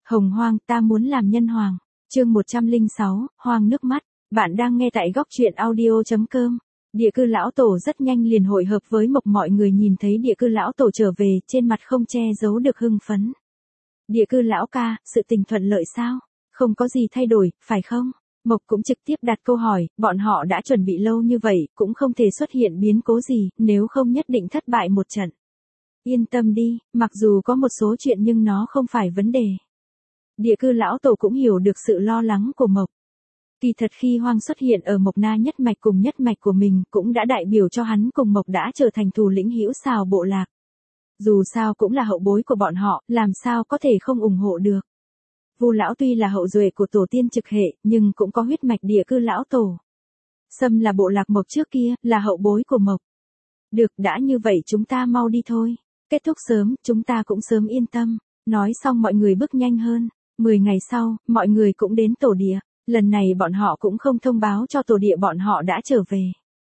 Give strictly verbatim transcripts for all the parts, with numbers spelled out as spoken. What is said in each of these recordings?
Hồng Hoang, ta muốn làm nhân hoàng. Chương một trăm lẻ sáu, Hoang nước mắt. Bạn đang nghe tại góc truyện audio chấm com. Địa cư lão tổ rất nhanh liền hội hợp với Mộc, mọi người nhìn thấy địa cư lão tổ trở về, trên mặt không che giấu được hưng phấn. Địa cư lão ca, sự tình thuận lợi sao? Không có gì thay đổi, phải không? Mộc cũng trực tiếp đặt câu hỏi, bọn họ đã chuẩn bị lâu như vậy, cũng không thể xuất hiện biến cố gì, nếu không nhất định thất bại một trận. Yên tâm đi, mặc dù có một số chuyện nhưng nó không phải vấn đề. Địa cư lão tổ cũng hiểu được sự lo lắng của Mộc. Kỳ thật khi Hoang xuất hiện ở Mộc Na nhất mạch cùng nhất mạch của mình cũng đã đại biểu cho hắn cùng Mộc đã trở thành thủ lĩnh hữu Sào bộ lạc. Dù sao cũng là hậu bối của bọn họ, làm sao có thể không ủng hộ được. Vu lão tuy là hậu duệ của tổ tiên trực hệ, nhưng cũng có huyết mạch địa cư lão tổ. Sâm là bộ lạc Mộc trước kia, là hậu bối của Mộc. Được, đã như vậy chúng ta mau đi thôi. Kết thúc sớm, chúng ta cũng sớm yên tâm. Nói xong mọi người bước nhanh hơn. Mười ngày sau, mọi người cũng đến tổ địa. Lần này bọn họ cũng không thông báo cho tổ địa bọn họ đã trở về.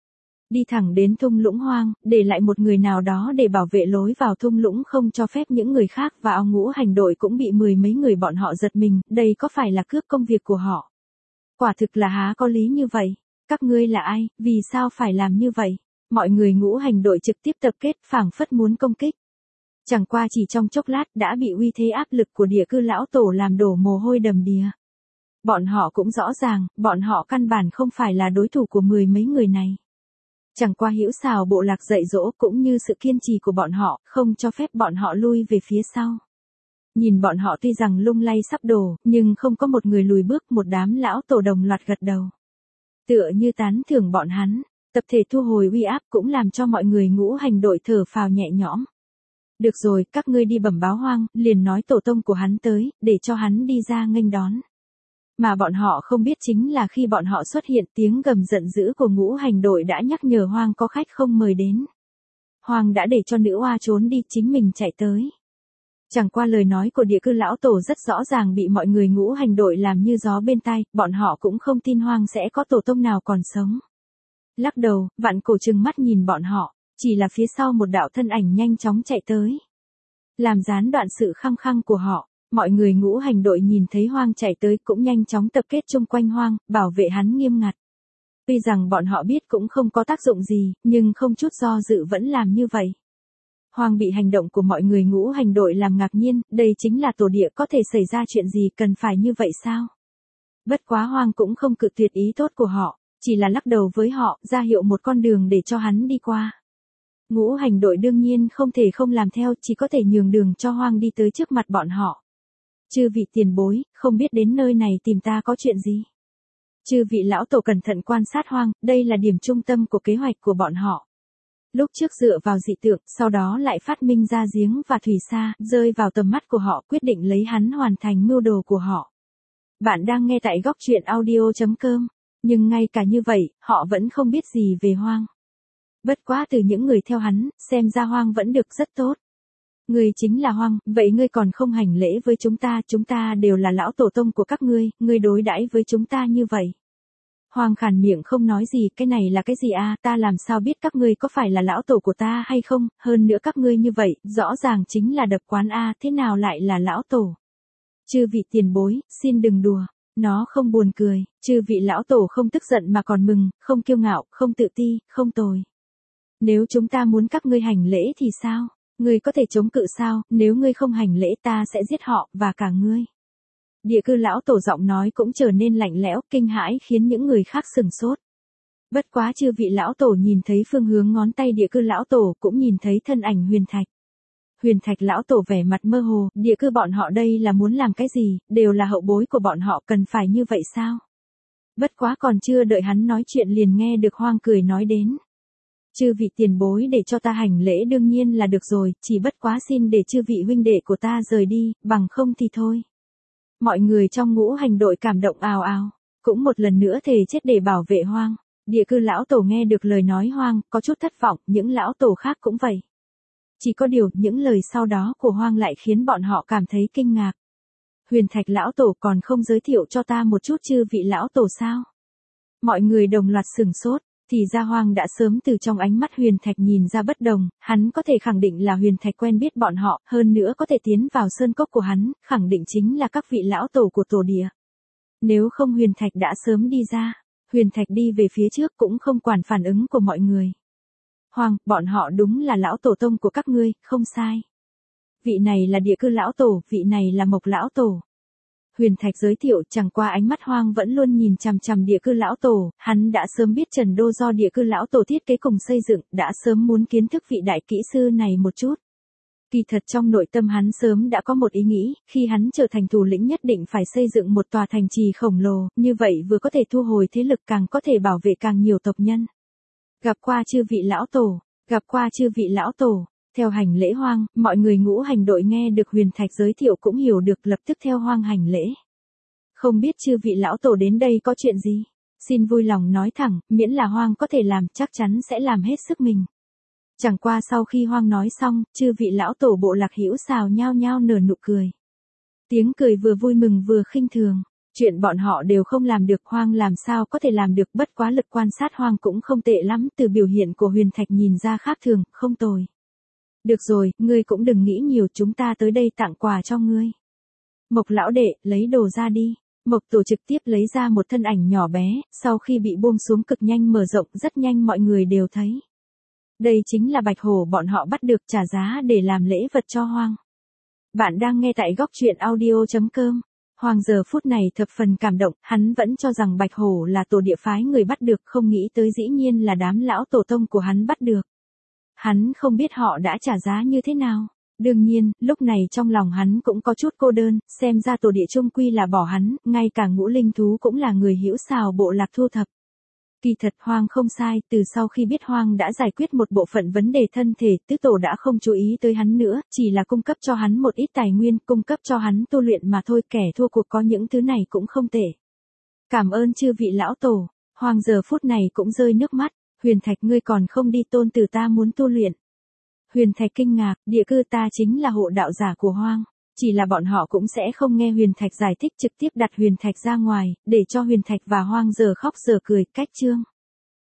Đi thẳng đến thung lũng hoang, để lại một người nào đó để bảo vệ lối vào thung lũng, không cho phép những người khác vào. Ngũ hành đội cũng bị mười mấy người bọn họ giật mình, đây có phải là cướp công việc của họ? Quả thực là há có lý như vậy. Các ngươi là ai, vì sao phải làm như vậy? Mọi người ngũ hành đội trực tiếp tập kết, phảng phất muốn công kích. Chẳng qua chỉ trong chốc lát đã bị uy thế áp lực của địa cư lão tổ làm đổ mồ hôi đầm đìa. Bọn họ cũng rõ ràng, bọn họ căn bản không phải là đối thủ của mười mấy người này. Chẳng qua hữu Sào bộ lạc dạy dỗ cũng như sự kiên trì của bọn họ, không cho phép bọn họ lui về phía sau. Nhìn bọn họ tuy rằng lung lay sắp đổ, nhưng không có một người lùi bước, một đám lão tổ đồng loạt gật đầu. Tựa như tán thưởng bọn hắn, tập thể thu hồi uy áp cũng làm cho mọi người ngũ hành đội thở phào nhẹ nhõm. Được rồi, các ngươi đi bẩm báo Hoang, liền nói tổ tông của hắn tới, để cho hắn đi ra nghênh đón. Mà bọn họ không biết chính là khi bọn họ xuất hiện, tiếng gầm giận dữ của ngũ hành đội đã nhắc nhở Hoang có khách không mời đến. Hoang đã để cho nữ oa trốn đi, chính mình chạy tới. Chẳng qua lời nói của địa cư lão tổ rất rõ ràng bị mọi người ngũ hành đội làm như gió bên tai, bọn họ cũng không tin Hoang sẽ có tổ tông nào còn sống. Lắc đầu, vạn cổ trừng mắt nhìn bọn họ, chỉ là phía sau một đạo thân ảnh nhanh chóng chạy tới. Làm gián đoạn sự khăng khăng của họ. Mọi người ngũ hành đội nhìn thấy Hoang chạy tới cũng nhanh chóng tập kết chung quanh Hoang, bảo vệ hắn nghiêm ngặt. Tuy rằng bọn họ biết cũng không có tác dụng gì, nhưng không chút do dự vẫn làm như vậy. Hoang bị hành động của mọi người ngũ hành đội làm ngạc nhiên, đây chính là tổ địa, có thể xảy ra chuyện gì, cần phải như vậy sao? Bất quá Hoang cũng không cự tuyệt ý tốt của họ, chỉ là lắc đầu với họ, ra hiệu một con đường để cho hắn đi qua. Ngũ hành đội đương nhiên không thể không làm theo, chỉ có thể nhường đường cho Hoang đi tới trước mặt bọn họ. Chư vị tiền bối, không biết đến nơi này tìm ta có chuyện gì? Chư vị lão tổ cẩn thận quan sát Hoang, đây là điểm trung tâm của kế hoạch của bọn họ. Lúc trước dựa vào dị tượng, sau đó lại phát minh ra giếng và thủy sa, rơi vào tầm mắt của họ, quyết định lấy hắn hoàn thành mưu đồ của họ. Bạn đang nghe tại góc truyện audio chấm com, nhưng ngay cả như vậy, họ vẫn không biết gì về Hoang. Bất quá từ những người theo hắn, xem ra Hoang vẫn được rất tốt. Ngươi chính là Hoang, vậy ngươi còn không hành lễ với chúng ta, chúng ta đều là lão tổ tông của các ngươi, ngươi đối đãi với chúng ta như vậy. Hoang khàn miệng không nói gì, cái này là cái gì a, ta làm sao biết các ngươi có phải là lão tổ của ta hay không, hơn nữa các ngươi như vậy, rõ ràng chính là đập quán a, thế nào lại là lão tổ. Chư vị tiền bối, xin đừng đùa, nó không buồn cười, chư vị lão tổ không tức giận mà còn mừng, không kiêu ngạo, không tự ti, không tồi. Nếu chúng ta muốn các ngươi hành lễ thì sao? Ngươi có thể chống cự sao, nếu ngươi không hành lễ ta sẽ giết họ, và cả ngươi. Địa cư lão tổ giọng nói cũng trở nên lạnh lẽo, kinh hãi khiến những người khác sừng sốt. Bất quá chư vị lão tổ nhìn thấy phương hướng ngón tay địa cư lão tổ, cũng nhìn thấy thân ảnh Huyền Thạch. Huyền Thạch lão tổ vẻ mặt mơ hồ, địa cư bọn họ đây là muốn làm cái gì, đều là hậu bối của bọn họ, cần phải như vậy sao? Bất quá còn chưa đợi hắn nói chuyện liền nghe được Hoang cười nói đến. Chư vị tiền bối để cho ta hành lễ đương nhiên là được rồi, chỉ bất quá xin để chư vị huynh đệ của ta rời đi, bằng không thì thôi. Mọi người trong ngũ hành đội cảm động ào ào, cũng một lần nữa thề chết để bảo vệ Hoang. Địa cư lão tổ nghe được lời nói Hoang, có chút thất vọng, những lão tổ khác cũng vậy. Chỉ có điều, những lời sau đó của Hoang lại khiến bọn họ cảm thấy kinh ngạc. Huyền Thạch lão tổ còn không giới thiệu cho ta một chút chư vị lão tổ sao? Mọi người đồng loạt sửng sốt. Thì ra Hoang đã sớm từ trong ánh mắt Huyền Thạch nhìn ra bất đồng, hắn có thể khẳng định là Huyền Thạch quen biết bọn họ, hơn nữa có thể tiến vào sơn cốc của hắn, khẳng định chính là các vị lão tổ của tổ địa. Nếu không Huyền Thạch đã sớm đi ra, Huyền Thạch đi về phía trước cũng không quản phản ứng của mọi người. Hoang, bọn họ đúng là lão tổ tông của các ngươi, không sai. Vị này là địa cư lão tổ, vị này là mộc lão tổ. Huyền Thạch giới thiệu, chẳng qua ánh mắt Hoang vẫn luôn nhìn chằm chằm địa cư lão tổ, hắn đã sớm biết Trần Đô do địa cư lão tổ thiết kế cùng xây dựng, đã sớm muốn kiến thức vị đại kỹ sư này một chút. Kỳ thật trong nội tâm hắn sớm đã có một ý nghĩ, khi hắn trở thành thủ lĩnh nhất định phải xây dựng một tòa thành trì khổng lồ, như vậy vừa có thể thu hồi thế lực càng có thể bảo vệ càng nhiều tộc nhân. Gặp qua chư vị lão tổ, gặp qua chư vị lão tổ. Theo hành lễ Hoang, mọi người ngũ hành đội nghe được Huyền Thạch giới thiệu cũng hiểu được, lập tức theo Hoang hành lễ. Không biết chư vị lão tổ đến đây có chuyện gì? Xin vui lòng nói thẳng, miễn là Hoang có thể làm, chắc chắn sẽ làm hết sức mình. Chẳng qua sau khi Hoang nói xong, chư vị lão tổ bộ Lạc Hữu xào nhao nhao nở nụ cười. Tiếng cười vừa vui mừng vừa khinh thường. Chuyện bọn họ đều không làm được, Hoang làm sao có thể làm được, bất quá lực quan sát Hoang cũng không tệ lắm, từ biểu hiện của Huyền Thạch nhìn ra khác thường, không tồi. Được rồi, ngươi cũng đừng nghĩ nhiều, chúng ta tới đây tặng quà cho ngươi. Mộc lão đệ, lấy đồ ra đi. Mộc tổ trực tiếp lấy ra một thân ảnh nhỏ bé, sau khi bị buông xuống cực nhanh mở rộng, rất nhanh mọi người đều thấy. Đây chính là bạch hổ bọn họ bắt được, trả giá để làm lễ vật cho Hoang. Bạn đang nghe tại góc truyện audio chấm com. Hoang giờ phút này thập phần cảm động, hắn vẫn cho rằng bạch hổ là tổ địa phái người bắt được, không nghĩ tới dĩ nhiên là đám lão tổ tông của hắn bắt được. Hắn không biết họ đã trả giá như thế nào. Đương nhiên, lúc này trong lòng hắn cũng có chút cô đơn, xem ra tổ địa chung quy là bỏ hắn, ngay cả ngũ linh thú cũng là người hữu xào bộ lạc thu thập. Kỳ thật Hoang không sai, từ sau khi biết Hoang đã giải quyết một bộ phận vấn đề thân thể, tứ tổ đã không chú ý tới hắn nữa, chỉ là cung cấp cho hắn một ít tài nguyên, cung cấp cho hắn tu luyện mà thôi, kẻ thua cuộc có những thứ này cũng không tệ. Cảm ơn chư vị lão tổ. Hoang giờ phút này cũng rơi nước mắt. Huyền Thạch, ngươi còn không đi, tôn tử ta muốn tu luyện. Huyền Thạch kinh ngạc, địa cư ta chính là hộ đạo giả của Hoang. Chỉ là bọn họ cũng sẽ không nghe Huyền Thạch giải thích, trực tiếp đặt Huyền Thạch ra ngoài, để cho Huyền Thạch và Hoang giờ khóc giờ cười, cách chương.